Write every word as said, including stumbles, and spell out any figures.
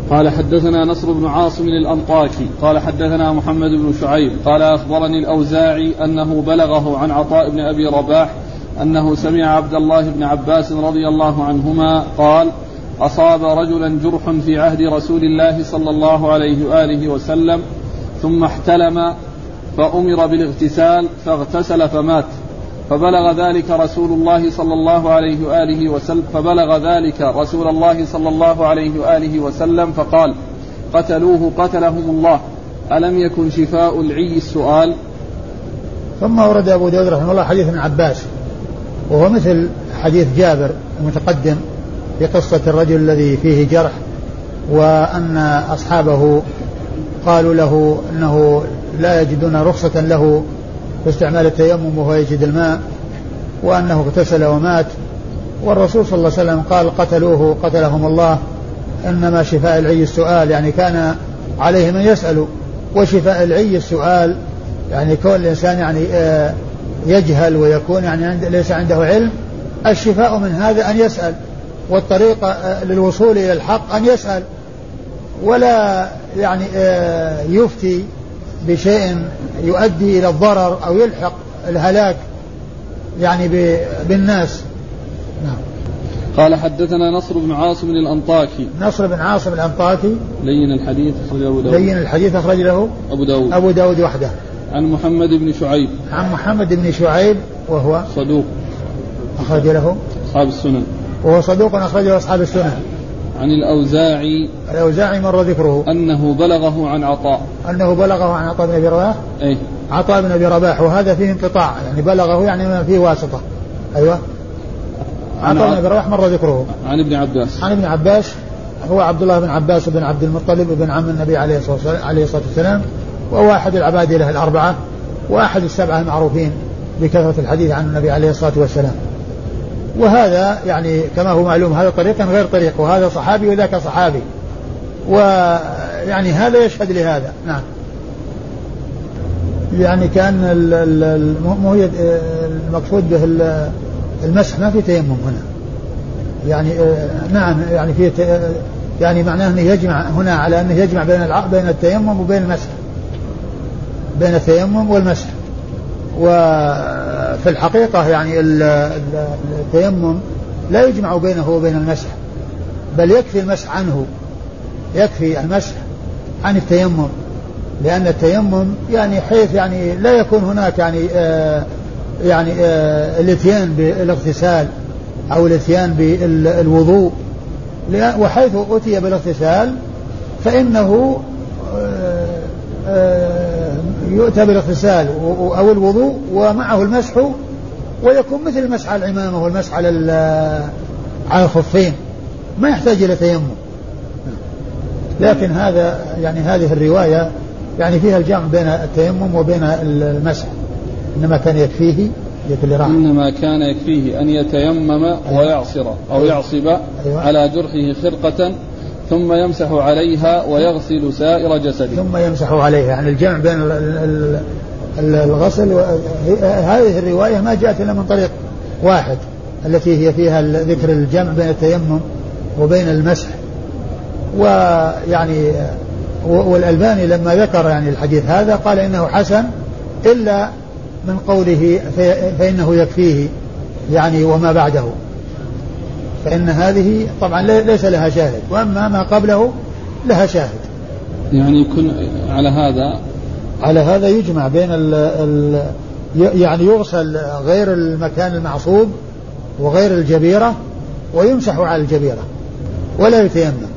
قال حدثنا نصر بن عاصم الأنطاكي قال حدثنا محمد بن شعيب قال أخبرني الأوزاعي أنه بلغه عن عطاء بن أبي رباح أنه سمع عبد الله بن عباس رضي الله عنهما قال أصاب رجلا جرح في عهد رسول الله صلى الله عليه وآله وسلم ثم احتلم فأمر بالاغتسال فاغتسل فمات فبلغ ذلك رسول الله صلى الله عليه وآله وسلم فبلغ ذلك رسول الله صلى الله عليه وآله وسلم فقال قتلوه قتلهم الله ألم يكن شفاء العي السؤال. ثم ورد أبو داود رحمه الله حديث ابن عباس وهو مثل حديث جابر المتقدم في قصة الرجل الذي فيه جرح وأن أصحابه قالوا له أنه لا يجدون رخصة له في استعمال التيمم وهو يجد الماء وأنه اغتسل ومات والرسول صلى الله عليه وسلم قال قتلوه قتلهم الله إنما شفاء العي السؤال يعني كان عليه من يسأل وشفاء العي السؤال يعني كون الإنسان يعني يجهل ويكون يعني ليس عنده علم الشفاء من هذا أن يسأل والطريقة للوصول إلى الحق أن يسأل ولا يعني يفتي بشيء يؤدي إلى الضرر أو يلحق الهلاك يعني بالناس. نعم. قال حدثنا نصر بن عاصم الأنطاكي نصر بن عاصم الأنطاكي لين الحديث أخرج أبو داود لين الحديث أخرج له أبو داود أبو داود وحده. عن محمد بن شعيب عن محمد بن شعيب وهو صدوق أخرج له أصحاب السنن وهو صدوق أخرج له أصحاب السنن. عن الأوزاعي الأوزاعي مر ذكره أنه بلغه عن عطاء أنه بلغه عن عطاء بن أبي رباح أيه؟ عطاء بن أبي رباح وهذا فيه انقطاع يعني بلغه يعني ما فيه واسطة. أيوة عطاء بن أبي رباح مر ذكره. عن ابن عباس عن ابن عباس هو عبد الله بن عباس بن عبد المطلب بن عم النبي عليه الصلاة والسلام وهو أحد العباد له الأربعة وأحد السبعة المعروفين بكثرة الحديث عن النبي عليه الصلاة والسلام. وهذا يعني كما هو معلوم هذا طريق غير طريق وهذا صحابي وذاك صحابي ويعني هذا يشهد لهذا. نعم. يعني كان المقصود به المسح ما في تيمم هنا يعني نعم يعني في يعني معناه أنه يجمع هنا على أنه يجمع بين بين التيمم وبين المسح بين التيمم والمسح. وفي الحقيقة يعني التيمم لا يجمع بينه وبين المسح بل يكفي المسح عنه يكفي المسح عن التيمم لأن التيمم يعني حيث يعني لا يكون هناك يعني آه يعني آه الاتيان بالاغتسال أو الاتيان بالوضوء وحيث أتي بالاغتسال فإنه آه آه يؤتى بالاغتسال أو الوضوء ومعه المسح ويكون مثل المسح على العمامة والمسح على على الخفين ما يحتاج إلى تيمم. لكن هذا يعني هذه الرواية يعني فيها الجمع بين التيمم وبين المسح إنما كان يكفيه إنما كان يكفيه أن يتيمم ويعصر أو يعصب أيوة. على جرحه خرقة ثم يمسح عليها ويغسل سائر جسده ثم يمسح عليها يعني الجمع بين الغسل هذه الرواية ما جاءت إلا من طريق واحد التي هي فيها ذكر الجمع بين التيمم وبين المسح. ويعني والألباني لما ذكر يعني الحديث هذا قال إنه حسن إلا من قوله فإنه يكفيه يعني وما بعده فإن هذه طبعا ليس لها شاهد وأما ما قبله لها شاهد. يعني يكون على هذا على هذا يجمع بين ال ال يعني يغسل غير المكان المعصوب وغير الجبيرة ويمسح على الجبيرة ولا يتيمم